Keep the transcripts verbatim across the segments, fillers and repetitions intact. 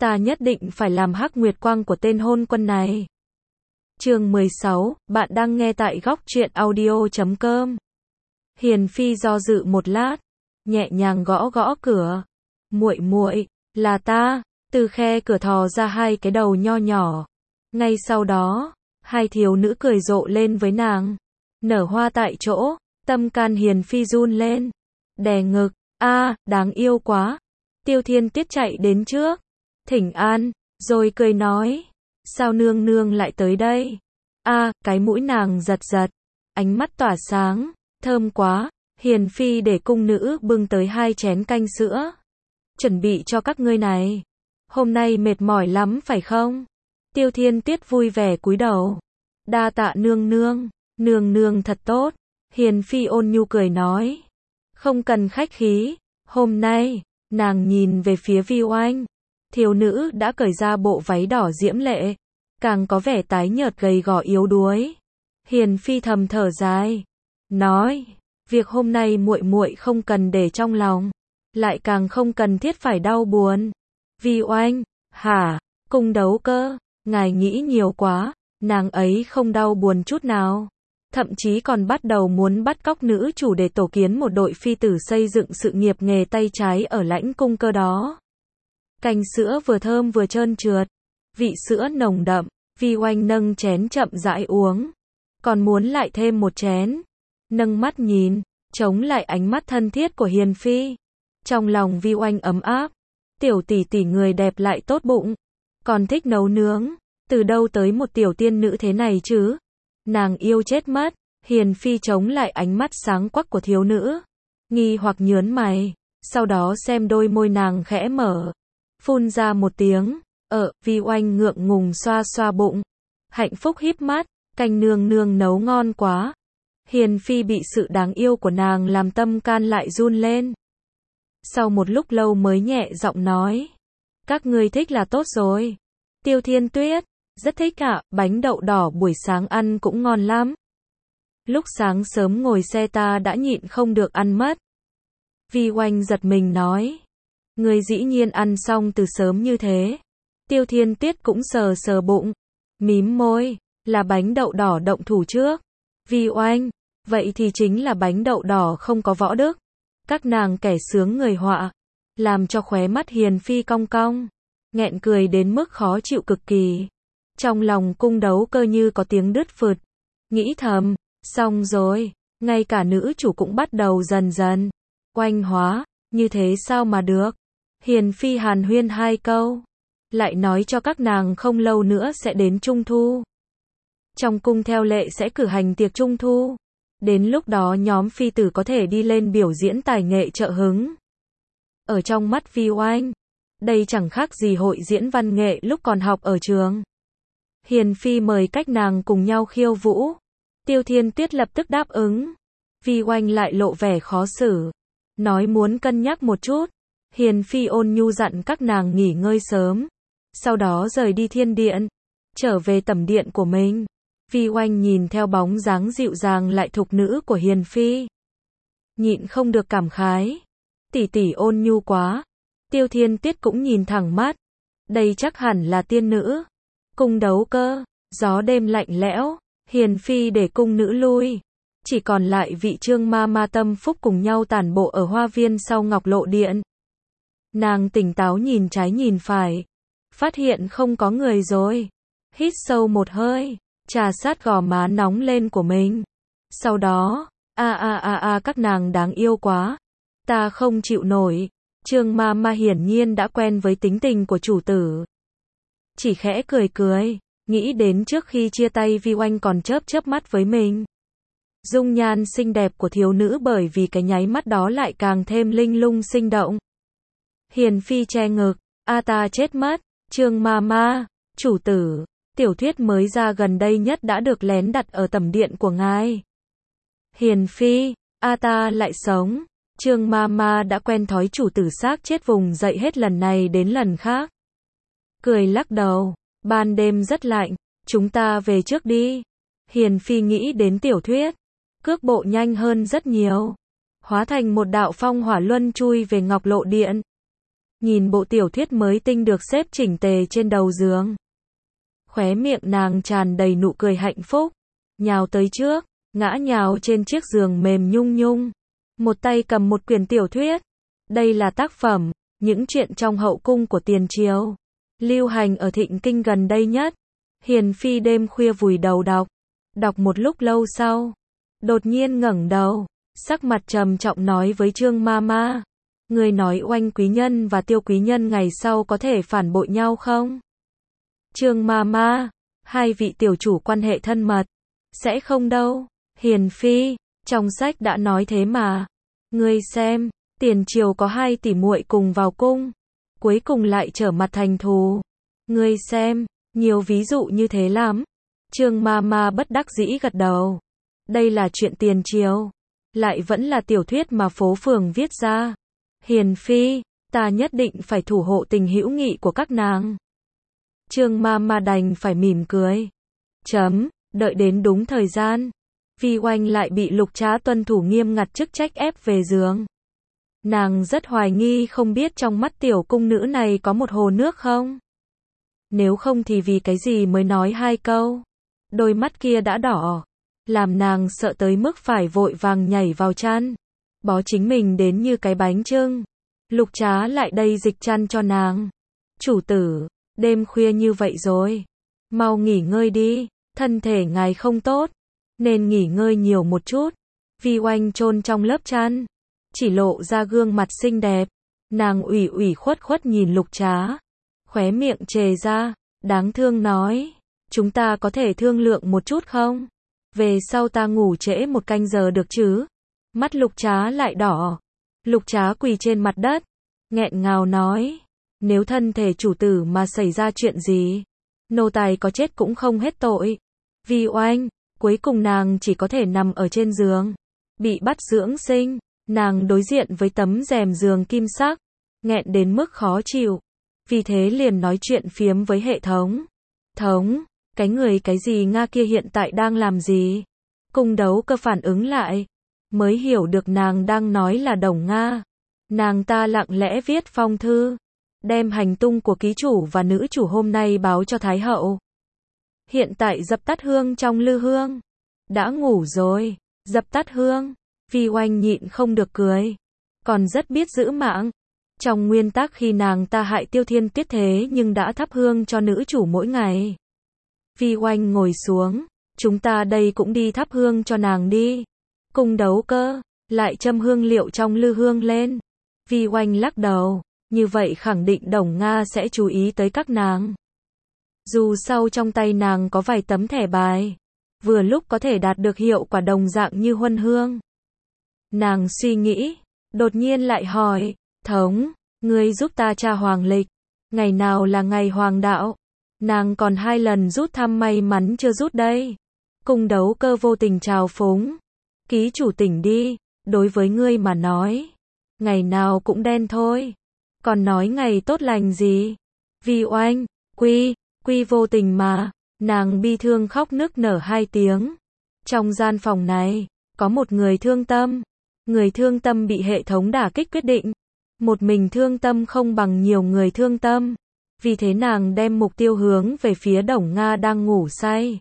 Ta nhất định phải làm hắc nguyệt quang của tên hôn quân này. Chương mười sáu, bạn đang nghe tại góc truyện audio chấm com. Hiền Phi do dự một lát, nhẹ nhàng gõ gõ cửa. Muội muội, là ta. Từ khe cửa thò ra hai cái đầu nho nhỏ. Ngay sau đó, hai thiếu nữ cười rộ lên với nàng. Nở hoa tại chỗ, tâm can Hiền Phi run lên. Đè ngực, a, đáng yêu quá. Tiêu Thiên Tuyết chạy đến trước, thỉnh an, rồi cười nói. Sao nương nương lại tới đây? A, cái mũi nàng giật giật, ánh mắt tỏa sáng, thơm quá. Hiền Phi để cung nữ bưng tới hai chén canh sữa. Chuẩn bị cho các ngươi này. Hôm nay mệt mỏi lắm phải không? Tiêu Thiên Tuyết vui vẻ cúi đầu. Đa tạ nương nương, nương nương thật tốt. Hiền Phi ôn nhu cười nói. Không cần khách khí, hôm nay, nàng nhìn về phía Vi Oanh. Thiếu nữ đã cởi ra bộ váy đỏ diễm lệ, càng có vẻ tái nhợt gầy gò yếu đuối. Hiền Phi thầm thở dài, nói, việc hôm nay muội muội không cần để trong lòng, lại càng không cần thiết phải đau buồn. Vi Oanh, hả, cung đấu cơ, ngài nghĩ nhiều quá, nàng ấy không đau buồn chút nào. Thậm chí còn bắt đầu muốn bắt cóc nữ chủ để tổ kiến một đội phi tử xây dựng sự nghiệp nghề tay trái ở lãnh cung cơ đó. Canh sữa vừa thơm vừa trơn trượt, vị sữa nồng đậm, Vi Oanh nâng chén chậm rãi uống. Còn muốn lại thêm một chén. Nâng mắt nhìn, chống lại ánh mắt thân thiết của Hiền Phi. Trong lòng Vi Oanh ấm áp, tiểu tỷ tỷ người đẹp lại tốt bụng, còn thích nấu nướng, từ đâu tới một tiểu tiên nữ thế này chứ? Nàng yêu chết mất. Hiền Phi chống lại ánh mắt sáng quắc của thiếu nữ, nghi hoặc nhớn mày, sau đó xem đôi môi nàng khẽ mở, phun ra một tiếng, ờ, Vi Oanh ngượng ngùng xoa xoa bụng, hạnh phúc híp mắt, canh nương nương nấu ngon quá. Hiền Phi bị sự đáng yêu của nàng làm tâm can lại run lên. Sau một lúc lâu mới nhẹ giọng nói, các ngươi thích là tốt rồi. Tiêu Thiên Tuyết, rất thích ạ, bánh đậu đỏ buổi sáng ăn cũng ngon lắm. Lúc sáng sớm ngồi xe ta đã nhịn không được ăn mất. Vi Oanh giật mình nói, người dĩ nhiên ăn xong từ sớm như thế. Tiêu Thiên Tuyết cũng sờ sờ bụng, mím môi, là bánh đậu đỏ động thủ trước. Vi Oanh, vậy thì chính là bánh đậu đỏ không có võ đức. Các nàng kẻ sướng người họa, làm cho khóe mắt Hiền Phi cong cong, nghẹn cười đến mức khó chịu cực kỳ. Trong lòng cung đấu cơ như có tiếng đứt phượt, nghĩ thầm, xong rồi, ngay cả nữ chủ cũng bắt đầu dần dần oanh hóa, như thế sao mà được. Hiền Phi hàn huyên hai câu, lại nói cho các nàng không lâu nữa sẽ đến Trung Thu. Trong cung theo lệ sẽ cử hành tiệc Trung Thu, đến lúc đó nhóm phi tử có thể đi lên biểu diễn tài nghệ trợ hứng. Ở trong mắt Vi Oanh, đây chẳng khác gì hội diễn văn nghệ lúc còn học ở trường. Hiền Phi mời các nàng cùng nhau khiêu vũ. Tiêu Thiên Tuyết lập tức đáp ứng. Vi Oanh lại lộ vẻ khó xử, nói muốn cân nhắc một chút. Hiền Phi ôn nhu dặn các nàng nghỉ ngơi sớm, sau đó rời đi thiên điện, trở về tẩm điện của mình. Vi Oanh nhìn theo bóng dáng dịu dàng lại thục nữ của Hiền Phi, nhịn không được cảm khái, tỷ tỷ ôn nhu quá. Tiêu Thiên Tuyết cũng nhìn thẳng mắt, đây chắc hẳn là tiên nữ. Cung đấu cơ, gió đêm lạnh lẽo, Hiền Phi để cung nữ lui, chỉ còn lại vị Trương ma ma Tâm Phúc cùng nhau tản bộ ở hoa viên sau Ngọc Lộ Điện. Nàng tỉnh táo nhìn trái nhìn phải, phát hiện không có người rồi, hít sâu một hơi, trà sát gò má nóng lên của mình. Sau đó, a a a a các nàng đáng yêu quá, ta không chịu nổi. Trương ma ma hiển nhiên đã quen với tính tình của chủ tử, chỉ khẽ cười cười, nghĩ đến trước khi chia tay Vi Oanh còn chớp chớp mắt với mình. Dung nhan xinh đẹp của thiếu nữ bởi vì cái nháy mắt đó lại càng thêm linh lung sinh động. Hiền Phi che ngực, a ta chết mất. Trương ma ma, chủ tử, tiểu thuyết mới ra gần đây nhất đã được lén đặt ở tẩm điện của ngài. Hiền Phi, a ta lại sống. Trương ma ma đã quen thói chủ tử xác chết vùng dậy hết lần này đến lần khác. Cười lắc đầu, ban đêm rất lạnh, chúng ta về trước đi. Hiền Phi nghĩ đến tiểu thuyết, cước bộ nhanh hơn rất nhiều, hóa thành một đạo phong hỏa luân chui về Ngọc Lộ Điện. nhìn bộ tiểu thuyết mới tinh được xếp chỉnh tề trên đầu giường. Khóe miệng nàng tràn đầy nụ cười hạnh phúc, nhào tới trước, ngã nhào trên chiếc giường mềm nhung nhung, một tay cầm một quyển tiểu thuyết. Đây là tác phẩm, những chuyện trong hậu cung của tiền triều, lưu hành ở Thịnh Kinh gần đây nhất. Hiền Phi đêm khuya vùi đầu đọc, đọc một lúc lâu sau, đột nhiên ngẩng đầu, sắc mặt trầm trọng nói với Trương Mama, người nói Oanh quý nhân và Tiêu quý nhân ngày sau có thể phản bội nhau không? Trương Mama, hai vị tiểu chủ quan hệ thân mật, sẽ không đâu. Hiền Phi, trong sách đã nói thế mà. Ngươi xem, tiền triều có hai tỷ muội cùng vào cung, cuối cùng lại trở mặt thành thù. Ngươi xem, nhiều ví dụ như thế lắm. Trương Mama bất đắc dĩ gật đầu. Đây là chuyện tiền triều, lại vẫn là tiểu thuyết mà phố phường viết ra. Hiền Phi, ta nhất định phải thủ hộ tình hữu nghị của các nàng. Trương Mama đành phải mỉm cười. Chấm, đợi đến đúng thời gian, Vi Oanh lại bị Lục Trá tuân thủ nghiêm ngặt chức trách ép về giường. Nàng rất hoài nghi không biết trong mắt tiểu cung nữ này có một hồ nước không? Nếu không thì vì cái gì mới nói hai câu? Đôi mắt kia đã đỏ, làm nàng sợ tới mức phải vội vàng nhảy vào chăn, bó chính mình đến như cái bánh chưng. Lục Trá lại đây dịch chăn cho nàng. Chủ tử, đêm khuya như vậy rồi, mau nghỉ ngơi đi, thân thể ngài không tốt, nên nghỉ ngơi nhiều một chút. Vi Oanh chôn trong lớp chăn, chỉ lộ ra gương mặt xinh đẹp. Nàng ủy ủy khuất khuất nhìn Lục Trá, khóe miệng trề ra, đáng thương nói, chúng ta có thể thương lượng một chút không? Về sau ta ngủ trễ một canh giờ được chứ? Mắt Lục Trá lại đỏ. Lục Trá quỳ trên mặt đất, nghẹn ngào nói, nếu thân thể chủ tử mà xảy ra chuyện gì, nô tài có chết cũng không hết tội. Vi Oanh, cuối cùng nàng chỉ có thể nằm ở trên giường, bị bắt dưỡng sinh. Nàng đối diện với tấm rèm giường kim sắc, nghẹn đến mức khó chịu. Vì thế liền nói chuyện phiếm với hệ thống. Thống, cái người cái gì Nga kia hiện tại đang làm gì? Cung Đấu Cơ phản ứng lại, mới hiểu được nàng đang nói là Đồng Nga. Nàng ta lặng lẽ viết phong thư, đem hành tung của ký chủ và nữ chủ hôm nay báo cho Thái hậu. Hiện tại dập tắt hương trong lư hương. Đã ngủ rồi, dập tắt hương. Vi Oanh nhịn không được cười, còn rất biết giữ mạng. Trong nguyên tắc khi nàng ta hại Tiêu Thiên Tuyết thế nhưng đã thắp hương cho nữ chủ mỗi ngày. Vi Oanh ngồi xuống, chúng ta đây cũng đi thắp hương cho nàng đi. Cung Đấu Cơ lại châm hương liệu trong lư hương lên. Vi Oanh lắc đầu, như vậy khẳng định Đồng Nga sẽ chú ý tới các nàng. Dù sau trong tay nàng có vài tấm thẻ bài, vừa lúc có thể đạt được hiệu quả đồng dạng như huân hương. Nàng suy nghĩ, đột nhiên lại hỏi, thống, ngươi giúp ta tra hoàng lịch, ngày nào là ngày hoàng đạo? Nàng còn hai lần rút thăm may mắn chưa rút đây. Cung Đấu Cơ vô tình trào phúng, ký chủ tỉnh đi, đối với ngươi mà nói, ngày nào cũng đen thôi, còn nói ngày tốt lành gì? Vi Oanh, quy, quy vô tình mà. Nàng bi thương khóc nức nở hai tiếng. Trong gian phòng này, có một người thương tâm. Người thương tâm bị hệ thống đả kích quyết định. Một mình thương tâm không bằng nhiều người thương tâm. Vì thế nàng đem mục tiêu hướng về phía Đồng Nga đang ngủ say.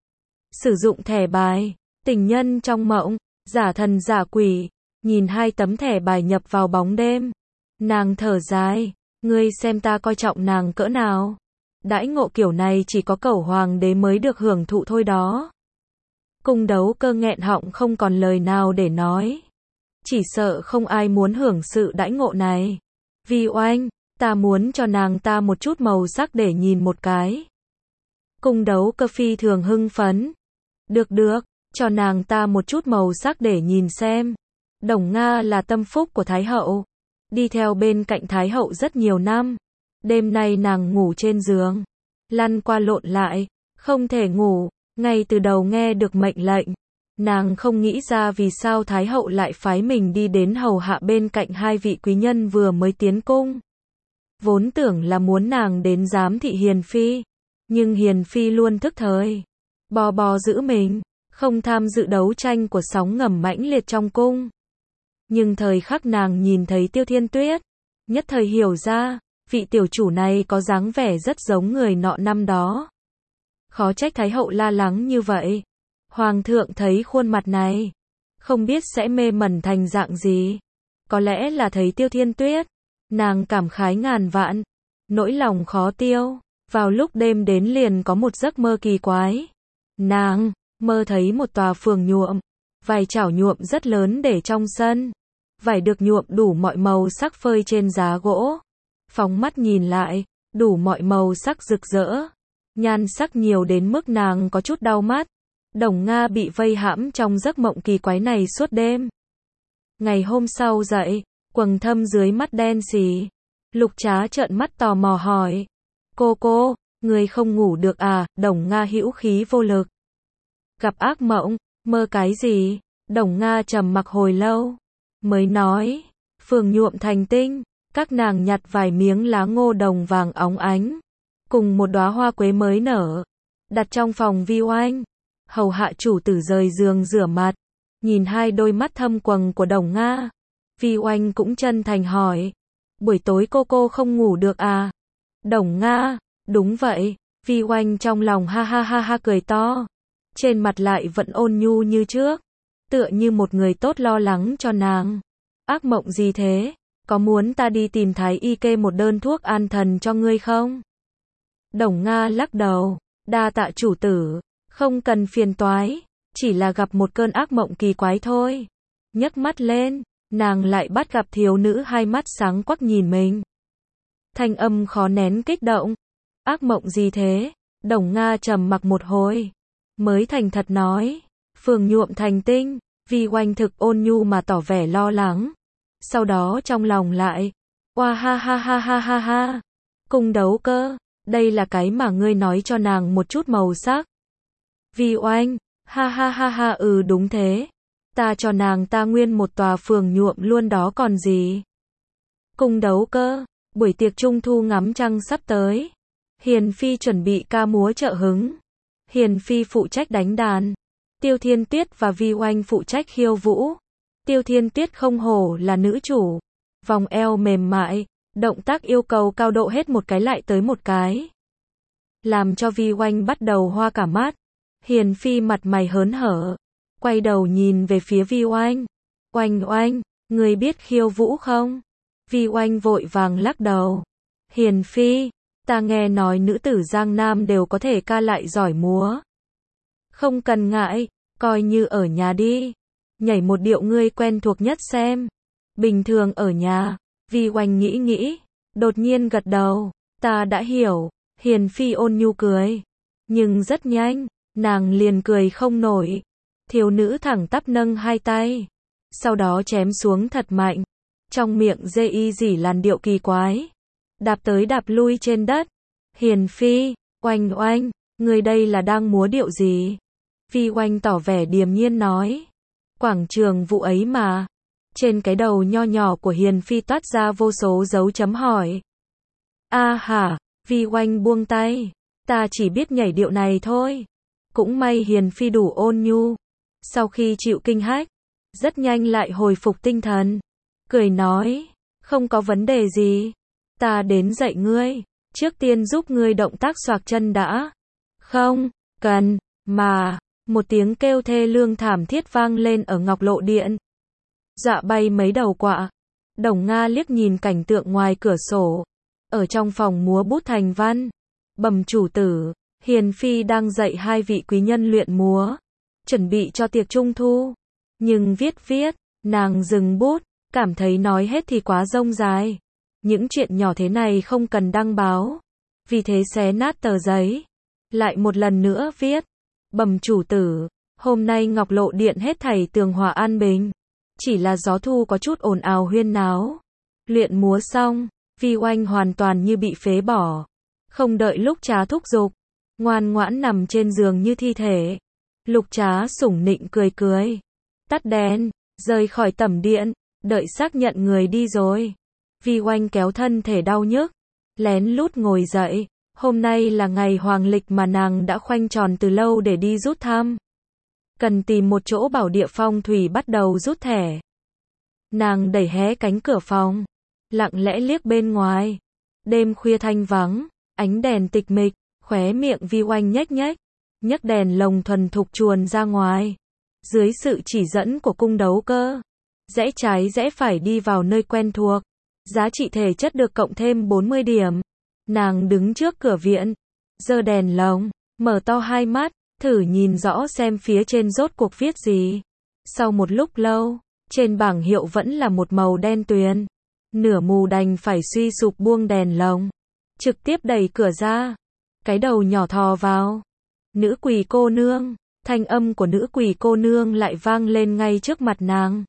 Sử dụng thẻ bài, tình nhân trong mộng, giả thần giả quỷ, nhìn hai tấm thẻ bài nhập vào bóng đêm. Nàng thở dài, ngươi xem ta coi trọng nàng cỡ nào. Đãi ngộ kiểu này chỉ có cẩu hoàng đế mới được hưởng thụ thôi đó. Cung Đấu Cơ nghẹn họng không còn lời nào để nói. Chỉ sợ không ai muốn hưởng sự đãi ngộ này. Vi Oanh, ta muốn cho nàng ta một chút màu sắc để nhìn một cái. Cung Đấu Cơ phi thường hưng phấn. Được được, cho nàng ta một chút màu sắc để nhìn xem. Đồng Nga là tâm phúc của Thái hậu, đi theo bên cạnh Thái hậu rất nhiều năm. Đêm nay nàng ngủ trên giường, lăn qua lộn lại, không thể ngủ. Ngay từ đầu nghe được mệnh lệnh, nàng không nghĩ ra vì sao Thái hậu lại phái mình đi đến hầu hạ bên cạnh hai vị quý nhân vừa mới tiến cung. Vốn tưởng là muốn nàng đến giám thị Hiền Phi, nhưng Hiền Phi luôn thức thời, bò bò giữ mình, không tham dự đấu tranh của sóng ngầm mãnh liệt trong cung. Nhưng thời khắc nàng nhìn thấy Tiêu Thiên Tuyết, nhất thời hiểu ra, vị tiểu chủ này có dáng vẻ rất giống người nọ năm đó. Khó trách Thái hậu la lắng như vậy. Hoàng thượng thấy khuôn mặt này, không biết sẽ mê mẩn thành dạng gì. Có lẽ là thấy Tiêu Thiên Tuyết, nàng cảm khái ngàn vạn, nỗi lòng khó tiêu. Vào lúc đêm đến liền có một giấc mơ kỳ quái. Nàng mơ thấy một tòa phường nhuộm, vài chảo nhuộm rất lớn để trong sân. Vải được nhuộm đủ mọi màu sắc phơi trên giá gỗ. Phóng mắt nhìn lại, đủ mọi màu sắc rực rỡ. Nhan sắc nhiều đến mức nàng có chút đau mắt. Đồng Nga bị vây hãm trong giấc mộng kỳ quái này suốt đêm. Ngày hôm sau dậy, quầng thâm dưới mắt đen xì. Lục Trá trợn mắt tò mò hỏi. Cô cô, người không ngủ được à? Đồng Nga hữu khí vô lực. Gặp ác mộng, mơ cái gì? Đồng Nga trầm mặc hồi lâu, mới nói, phường nhuộm thành tinh, các nàng nhặt vài miếng lá ngô đồng vàng óng ánh, cùng một đóa hoa quế mới nở, đặt trong phòng Vi Oanh. Hầu hạ chủ tử rời giường rửa mặt, nhìn hai đôi mắt thâm quầng của Đồng Nga. Vi Oanh cũng chân thành hỏi, buổi tối cô cô không ngủ được à? Đồng Nga, đúng vậy. Vi Oanh trong lòng ha ha ha ha cười to, trên mặt lại vẫn ôn nhu như trước, tựa như một người tốt lo lắng cho nàng. Ác mộng gì thế? Có muốn ta đi tìm thái y kê một đơn thuốc an thần cho ngươi không? Đồng Nga lắc đầu, đa tạ chủ tử, không cần phiền toái, chỉ là gặp một cơn ác mộng kỳ quái thôi. Nhấc mắt lên, nàng lại bắt gặp thiếu nữ hai mắt sáng quắc nhìn mình. Thanh âm khó nén kích động. Ác mộng gì thế? Đồng Nga trầm mặc một hồi, mới thành thật nói, phường nhuộm thành tinh. Vi Oanh thực ôn nhu mà tỏ vẻ lo lắng. Sau đó trong lòng lại, oa ha ha ha ha ha ha, cung đấu cơ, đây là cái mà ngươi nói cho nàng một chút màu sắc. Vi Oanh, ha ha ha ha ừ đúng thế, ta cho nàng ta nguyên một tòa phường nhuộm luôn đó còn gì. Cung đấu cơ, buổi tiệc trung thu ngắm trăng sắp tới. Hiền Phi chuẩn bị ca múa trợ hứng. Hiền Phi phụ trách đánh đàn. Tiêu Thiên Tuyết và Vi Oanh phụ trách khiêu vũ. Tiêu Thiên Tuyết không hổ là nữ chủ. Vòng eo mềm mại, động tác yêu cầu cao độ hết một cái lại tới một cái. Làm cho Vi Oanh bắt đầu hoa cả mắt. Hiền Phi mặt mày hớn hở, quay đầu nhìn về phía Vi Oanh. Oanh Oanh, người biết khiêu vũ không? Vi Oanh vội vàng lắc đầu. Hiền Phi, ta nghe nói nữ tử Giang Nam đều có thể ca lại giỏi múa. Không cần ngại, coi như ở nhà đi. Nhảy một điệu ngươi quen thuộc nhất xem. Bình thường ở nhà. Vi Oanh nghĩ nghĩ, đột nhiên gật đầu. Ta đã hiểu. Hiền Phi ôn nhu cười. Nhưng rất nhanh, nàng liền cười không nổi. Thiếu nữ thẳng tắp nâng hai tay, sau đó chém xuống thật mạnh. Trong miệng dê y dỉ làn điệu kỳ quái, đạp tới đạp lui trên đất. Hiền Phi, Oanh Oanh, người đây là đang múa điệu gì? Vi Oanh tỏ vẻ điềm nhiên nói, quảng trường vụ ấy mà. Trên cái đầu nho nhỏ của Hiền Phi toát ra vô số dấu chấm hỏi. A hả, Vi Oanh buông tay, ta chỉ biết nhảy điệu này thôi. Cũng may Hiền Phi đủ ôn nhu, sau khi chịu kinh hách, rất nhanh lại hồi phục tinh thần, cười nói, không có vấn đề gì, ta đến dạy ngươi, trước tiên giúp ngươi động tác xoạc chân đã. Không cần, mà, một tiếng kêu thê lương thảm thiết vang lên ở Ngọc Lộ Điện, dọa bay mấy đầu quạ. Đồng Nga liếc nhìn cảnh tượng ngoài cửa sổ, ở trong phòng múa bút thành văn. Bẩm chủ tử, Hiền Phi đang dạy hai vị quý nhân luyện múa, chuẩn bị cho tiệc trung thu. Nhưng viết viết, nàng dừng bút, cảm thấy nói hết thì quá rông dài. Những chuyện nhỏ thế này không cần đăng báo. Vì thế xé nát tờ giấy, lại một lần nữa viết. Bẩm chủ tử, hôm nay Ngọc Lộ Điện hết thảy tường hòa an bình. Chỉ là gió thu có chút ồn ào huyên náo. Luyện múa xong, Vi Oanh hoàn toàn như bị phế bỏ. Không đợi Lục Trá thúc giục, ngoan ngoãn nằm trên giường như thi thể. Lục Trá sủng nịnh cười cười, tắt đèn, rời khỏi tẩm điện, đợi xác nhận người đi rồi. Vi Oanh kéo thân thể đau nhức, lén lút ngồi dậy. Hôm nay là ngày hoàng lịch mà nàng đã khoanh tròn từ lâu để đi rút thăm. Cần tìm một chỗ bảo địa phong thủy bắt đầu rút thẻ. Nàng đẩy hé cánh cửa phòng, lặng lẽ liếc bên ngoài. Đêm khuya thanh vắng, ánh đèn tịch mịch, khóe miệng Vi Oanh nhếch nhếch, nhấc đèn lồng thuần thục chuồn ra ngoài. Dưới sự chỉ dẫn của cung đấu cơ, rẽ trái rẽ phải đi vào nơi quen thuộc. Giá trị thể chất được cộng thêm bốn mươi điểm. Nàng đứng trước cửa viện, giơ đèn lồng, mở to hai mắt, thử nhìn rõ xem phía trên rốt cuộc viết gì. Sau một lúc lâu, trên bảng hiệu vẫn là một màu đen tuyền. Nửa mù đành phải suy sụp buông đèn lồng, trực tiếp đẩy cửa ra. Cái đầu nhỏ thò vào. Nữ quỷ cô nương, thanh âm của nữ quỷ cô nương lại vang lên ngay trước mặt nàng.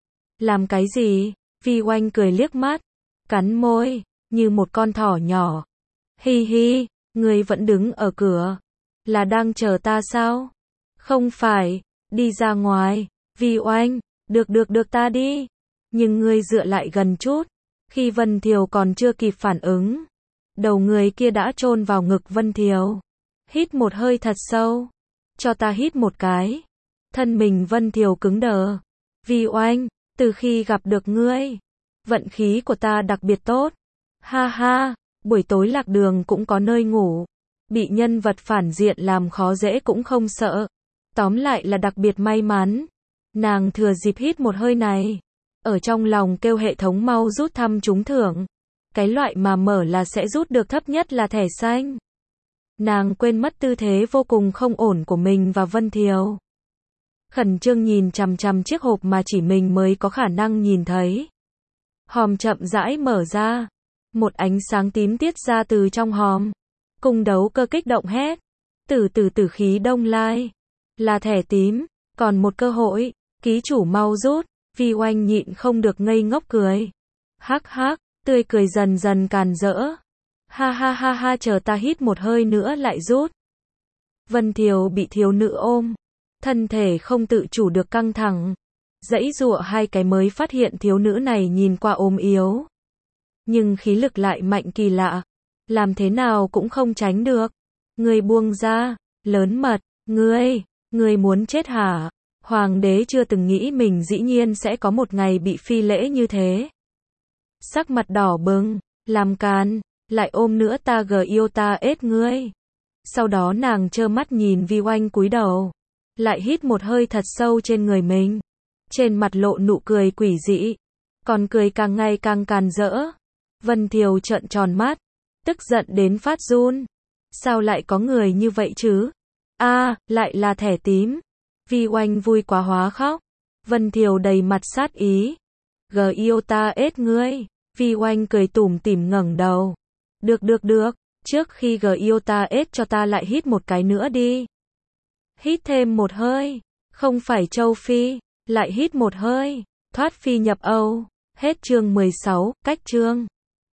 Làm cái gì? Vi Oanh cười liếc mắt, cắn môi, như một con thỏ nhỏ. Hi hi, ngươi vẫn đứng ở cửa. Là đang chờ ta sao? Không phải, đi ra ngoài. Vi Oanh, được được được ta đi. Nhưng ngươi dựa lại gần chút. Khi Vân Thiều còn chưa kịp phản ứng, đầu người kia đã chôn vào ngực Vân Thiều. Hít một hơi thật sâu. Cho ta hít một cái. Thân mình Vân Thiều cứng đờ. Vi Oanh, từ khi gặp được ngươi, vận khí của ta đặc biệt tốt. Ha ha, buổi tối lạc đường cũng có nơi ngủ. Bị nhân vật phản diện làm khó dễ cũng không sợ. Tóm lại là đặc biệt may mắn. Nàng thừa dịp hít một hơi này, ở trong lòng kêu hệ thống mau rút thăm trúng thưởng. Cái loại mà mở là sẽ rút được thấp nhất là thẻ xanh. Nàng quên mất tư thế vô cùng không ổn của mình và Vân Thiều. Khẩn trương nhìn chằm chằm chiếc hộp mà chỉ mình mới có khả năng nhìn thấy. Hòm chậm rãi mở ra. Một ánh sáng tím tiết ra từ trong hòm. Cung đấu cơ kích động hét. Tử tử tử khí đông lai. Là thẻ tím, còn một cơ hội. Ký chủ mau rút. Vi Oanh nhịn không được ngây ngốc cười. Hắc hắc, tươi cười dần dần càn rỡ. Ha ha ha ha, chờ ta hít một hơi nữa lại rút. Vân Thiều bị thiếu nữ ôm. Thân thể không tự chủ được căng thẳng. Dãy dụa hai cái mới phát hiện thiếu nữ này nhìn qua ốm yếu. Nhưng khí lực lại mạnh kỳ lạ. Làm thế nào cũng không tránh được. Ngươi buông ra, lớn mật, ngươi, ngươi muốn chết hả? Hoàng đế chưa từng nghĩ mình dĩ nhiên sẽ có một ngày bị phi lễ như thế. Sắc mặt đỏ bừng, làm càn, lại ôm nữa ta gờ yêu ta ết ngươi. Sau đó nàng trơ mắt nhìn Vi Oanh cúi đầu, lại hít một hơi thật sâu trên người mình. Trên mặt lộ nụ cười quỷ dị, còn cười càng ngày càng càn rỡ. Vân Thiều trợn tròn mắt, tức giận đến phát run. Sao lại có người như vậy chứ? A, à, lại là thẻ tím. Vi Oanh vui quá hóa khóc. Vân Thiều đầy mặt sát ý. Gờ yêu ta ết ngươi. Vi Oanh cười tủm tỉm ngẩng đầu. Được được được, trước khi gờ yêu ta ết cho ta lại hít một cái nữa đi. Hít thêm một hơi. Không phải châu Phi, lại hít một hơi. Thoát phi nhập Âu. Hết chương mười sáu, cách chương.